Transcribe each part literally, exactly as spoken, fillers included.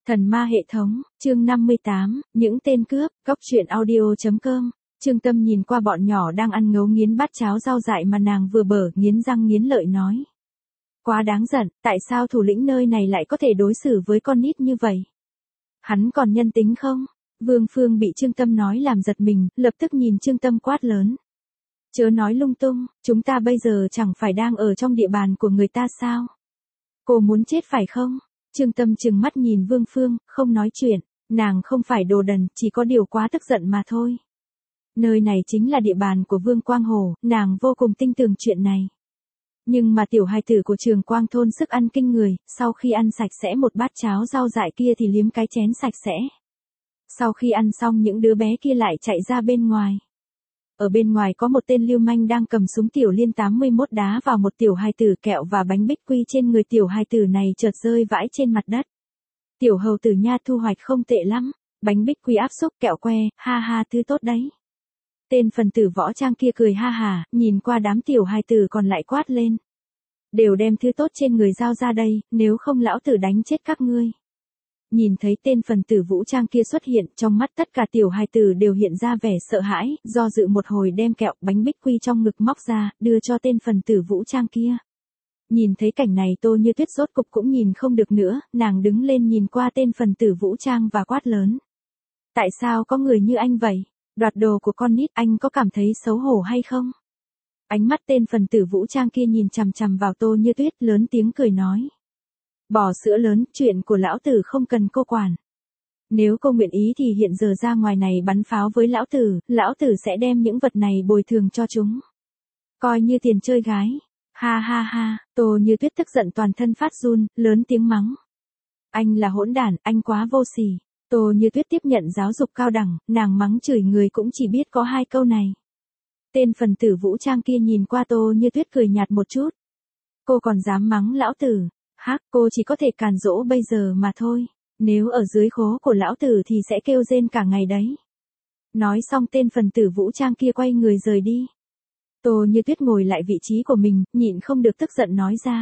Thần ma hệ thống, chương năm mươi tám, những tên cướp, góc truyện audio chấm com. Trương Tâm nhìn qua bọn nhỏ đang ăn ngấu nghiến bát cháo rau dại mà nàng vừa bở, nghiến răng nghiến lợi nói. Quá đáng giận, tại sao thủ lĩnh nơi này lại có thể đối xử với con nít như vậy? Hắn còn nhân tính không? Vương Phương bị Trương Tâm nói làm giật mình, lập tức nhìn Trương Tâm quát lớn. Chớ nói lung tung, chúng ta bây giờ chẳng phải đang ở trong địa bàn của người ta sao? Cô muốn chết phải không? Trương Tâm trừng mắt nhìn Vương Phương, không nói chuyện, nàng không phải đồ đần, chỉ có điều quá tức giận mà thôi. Nơi này chính là địa bàn của Vương Quang Hồ, nàng vô cùng tin tưởng chuyện này. Nhưng mà tiểu hài tử của Trường Quang thôn sức ăn kinh người, sau khi ăn sạch sẽ một bát cháo rau dại kia thì liếm cái chén sạch sẽ. Sau khi ăn xong những đứa bé kia lại chạy ra bên ngoài. Ở bên ngoài có một tên lưu manh đang cầm súng tiểu liên tám mươi mốt đá vào một tiểu hài tử, kẹo và bánh bích quy trên người tiểu hài tử này chợt rơi vãi trên mặt đất. Tiểu hầu tử nha, thu hoạch không tệ lắm, bánh bích quy áp xúc kẹo que, ha ha, thứ tốt đấy. Tên phần tử võ trang kia cười ha hà, nhìn qua đám tiểu hài tử còn lại quát lên. Đều đem thứ tốt trên người giao ra đây, nếu không lão tử đánh chết các ngươi. Nhìn thấy tên phần tử vũ trang kia xuất hiện, trong mắt tất cả tiểu hài tử đều hiện ra vẻ sợ hãi, do dự một hồi đem kẹo bánh bích quy trong ngực móc ra, đưa cho tên phần tử vũ trang kia. Nhìn thấy cảnh này Tô Như Tuyết rốt cục cũng nhìn không được nữa, nàng đứng lên nhìn qua tên phần tử vũ trang và quát lớn. Tại sao có người như anh vậy? Đoạt đồ của con nít, anh có cảm thấy xấu hổ hay không? Ánh mắt tên phần tử vũ trang kia nhìn chằm chằm vào Tô Như Tuyết, lớn tiếng cười nói. Bò sữa lớn, chuyện của lão tử không cần cô quản. Nếu cô nguyện ý thì hiện giờ ra ngoài này bắn pháo với lão tử, lão tử sẽ đem những vật này bồi thường cho chúng. Coi như tiền chơi gái. Ha ha ha, Tô Như Tuyết tức giận toàn thân phát run, lớn tiếng mắng. Anh là hỗn đản, anh quá vô sỉ. Tô Như Tuyết tiếp nhận giáo dục cao đẳng, nàng mắng chửi người cũng chỉ biết có hai câu này. Tên phần tử vũ trang kia nhìn qua Tô Như Tuyết cười nhạt một chút. Cô còn dám mắng lão tử? Hắc, cô chỉ có thể càn dỗ bây giờ mà thôi. Nếu ở dưới khố của lão tử thì sẽ kêu rên cả ngày đấy. Nói xong tên phần tử vũ trang kia quay người rời đi. Tô Như Tuyết ngồi lại vị trí của mình, nhịn không được tức giận nói ra.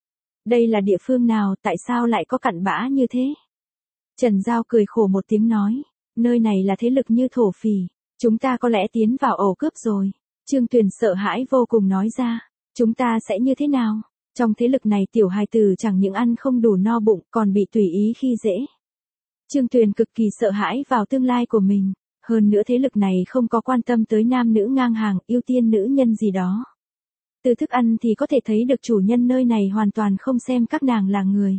Đây là địa phương nào, tại sao lại có cặn bã như thế? Trần Giao cười khổ một tiếng nói. Nơi này là thế lực như thổ phỉ. Chúng ta có lẽ tiến vào ổ cướp rồi. Trương Tuyền sợ hãi vô cùng nói ra. Chúng ta sẽ như thế nào? Trong thế lực này tiểu hài tử chẳng những ăn không đủ no bụng còn bị tùy ý khi dễ. Trương Tuyền cực kỳ sợ hãi vào tương lai của mình. Hơn nữa thế lực này không có quan tâm tới nam nữ ngang hàng, ưu tiên nữ nhân gì đó. Từ thức ăn thì có thể thấy được chủ nhân nơi này hoàn toàn không xem các nàng là người.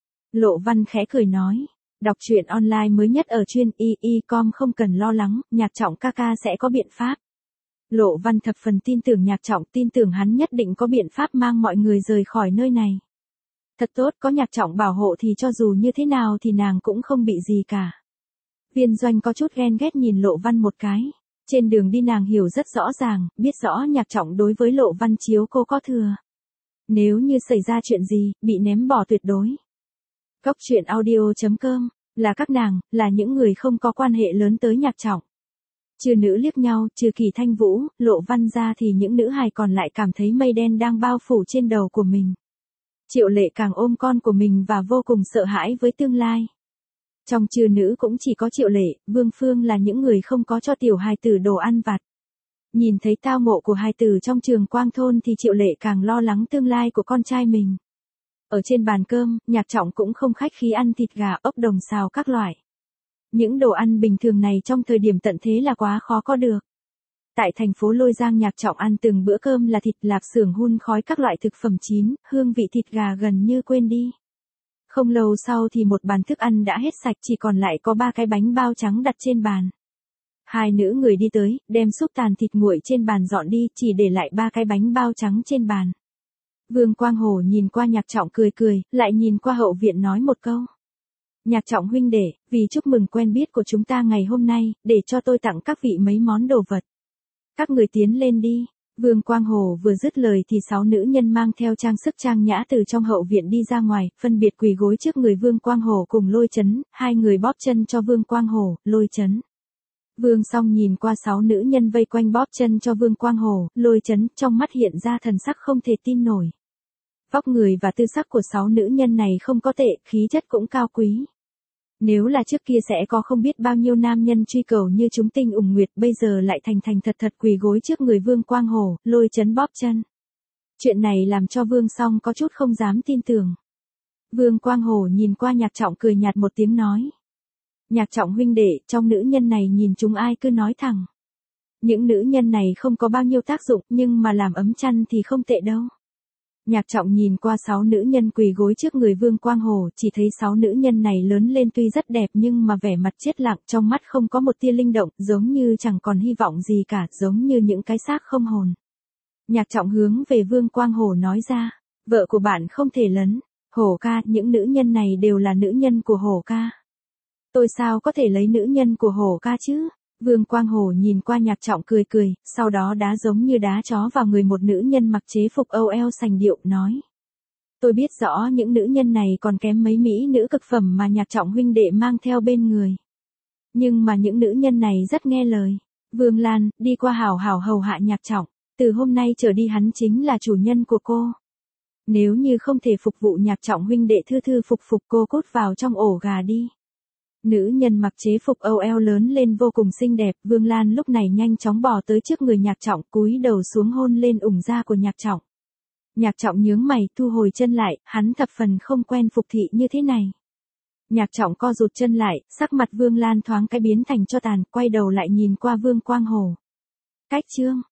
Lộ Văn khẽ cười nói. Đọc truyện online mới nhất ở chuyên y y com không cần lo lắng, Nhạc Trọng ca ca sẽ có biện pháp. Lộ Văn thập phần tin tưởng Nhạc Trọng, tin tưởng hắn nhất định có biện pháp mang mọi người rời khỏi nơi này. Thật tốt, có Nhạc Trọng bảo hộ thì cho dù như thế nào thì nàng cũng không bị gì cả. Viên Doanh có chút ghen ghét nhìn Lộ Văn một cái. Trên đường đi nàng hiểu rất rõ ràng, biết rõ Nhạc Trọng đối với Lộ Văn chiếu cô có thừa. Nếu như xảy ra chuyện gì, bị ném bỏ tuyệt đối. Góc truyện audio chấm com, là các nàng, là những người không có quan hệ lớn tới Nhạc Trọng. Trừ nữ liếc nhau, trừ Kỳ Thanh Vũ, Lộ Văn ra thì những nữ hài còn lại cảm thấy mây đen đang bao phủ trên đầu của mình. Triệu Lệ càng ôm con của mình và vô cùng sợ hãi với tương lai. Trong trừ nữ cũng chỉ có Triệu Lệ, Vương Phương là những người không có cho tiểu hài tử đồ ăn vặt. Nhìn thấy tao ngộ của hài tử trong Trường Quang thôn thì Triệu Lệ càng lo lắng tương lai của con trai mình. Ở trên bàn cơm, Nhạc Trọng cũng không khách khí ăn thịt gà, ốc đồng xào các loại. Những đồ ăn bình thường này trong thời điểm tận thế là quá khó có được. Tại thành phố Lôi Giang Nhạc Trọng ăn từng bữa cơm là thịt lạp xưởng hun khói các loại thực phẩm chín, hương vị thịt gà gần như quên đi. Không lâu sau thì một bàn thức ăn đã hết sạch, chỉ còn lại có ba cái bánh bao trắng đặt trên bàn. Hai nữ người đi tới, đem xúc tàn thịt nguội trên bàn dọn đi, chỉ để lại ba cái bánh bao trắng trên bàn. Vương Quang Hồ nhìn qua Nhạc Trọng cười cười, lại nhìn qua hậu viện nói một câu. Nhạc Trọng huynh đệ, vì chúc mừng quen biết của chúng ta ngày hôm nay, để cho tôi tặng các vị mấy món đồ vật. Các người tiến lên đi. Vương Quang Hồ vừa dứt lời thì sáu nữ nhân mang theo trang sức trang nhã từ trong hậu viện đi ra ngoài, phân biệt quỳ gối trước người Vương Quang Hồ cùng Lôi Chấn, hai người bóp chân cho Vương Quang Hồ, Lôi Chấn. Vương Song nhìn qua sáu nữ nhân vây quanh bóp chân cho Vương Quang Hồ, Lôi Chấn, trong mắt hiện ra thần sắc không thể tin nổi. Vóc người và tư sắc của sáu nữ nhân này không có tệ, khí chất cũng cao quý. Nếu là trước kia sẽ có không biết bao nhiêu nam nhân truy cầu như chúng tinh ủng nguyệt, bây giờ lại thành thành thật thật quỳ gối trước người Vương Quang Hổ, lôi chấn bóp chân. Chuyện này làm cho Vương Song có chút không dám tin tưởng. Vương Quang Hổ nhìn qua Nhạc Trọng cười nhạt một tiếng nói. Nhạc Trọng huynh đệ, trong nữ nhân này nhìn chúng ai cứ nói thẳng. Những nữ nhân này không có bao nhiêu tác dụng, nhưng mà làm ấm chăn thì không tệ đâu. Nhạc Trọng nhìn qua sáu nữ nhân quỳ gối trước người Vương Quang Hổ, chỉ thấy sáu nữ nhân này lớn lên tuy rất đẹp nhưng mà vẻ mặt chết lặng, trong mắt không có một tia linh động, giống như chẳng còn hy vọng gì cả, giống như những cái xác không hồn. Nhạc Trọng hướng về Vương Quang Hổ nói ra, vợ của bạn không thể lấn. Hổ ca, những nữ nhân này đều là nữ nhân của Hổ ca. Tôi sao có thể lấy nữ nhân của Hổ ca chứ? Vương Quang Hổ nhìn qua Nhạc Trọng cười cười, sau đó đá giống như đá chó vào người một nữ nhân mặc chế phục âu eo sành điệu, nói. Tôi biết rõ những nữ nhân này còn kém mấy mỹ nữ cực phẩm mà Nhạc Trọng huynh đệ mang theo bên người. Nhưng mà những nữ nhân này rất nghe lời. Vương Lan, đi qua hảo hảo hầu hạ Nhạc Trọng, từ hôm nay trở đi hắn chính là chủ nhân của cô. Nếu như không thể phục vụ Nhạc Trọng huynh đệ thư thư phục phục cô cút vào trong ổ gà đi. Nữ nhân mặc chế phục âu eo lớn lên vô cùng xinh đẹp, Vương Lan lúc này nhanh chóng bò tới trước người Nhạc Trọng, cúi đầu xuống hôn lên ủng da của Nhạc Trọng. Nhạc Trọng nhướng mày, thu hồi chân lại, hắn thập phần không quen phục thị như thế này. Nhạc Trọng co rụt chân lại, sắc mặt Vương Lan thoáng cái biến thành tro tàn, quay đầu lại nhìn qua Vương Quang Hổ. Cách chương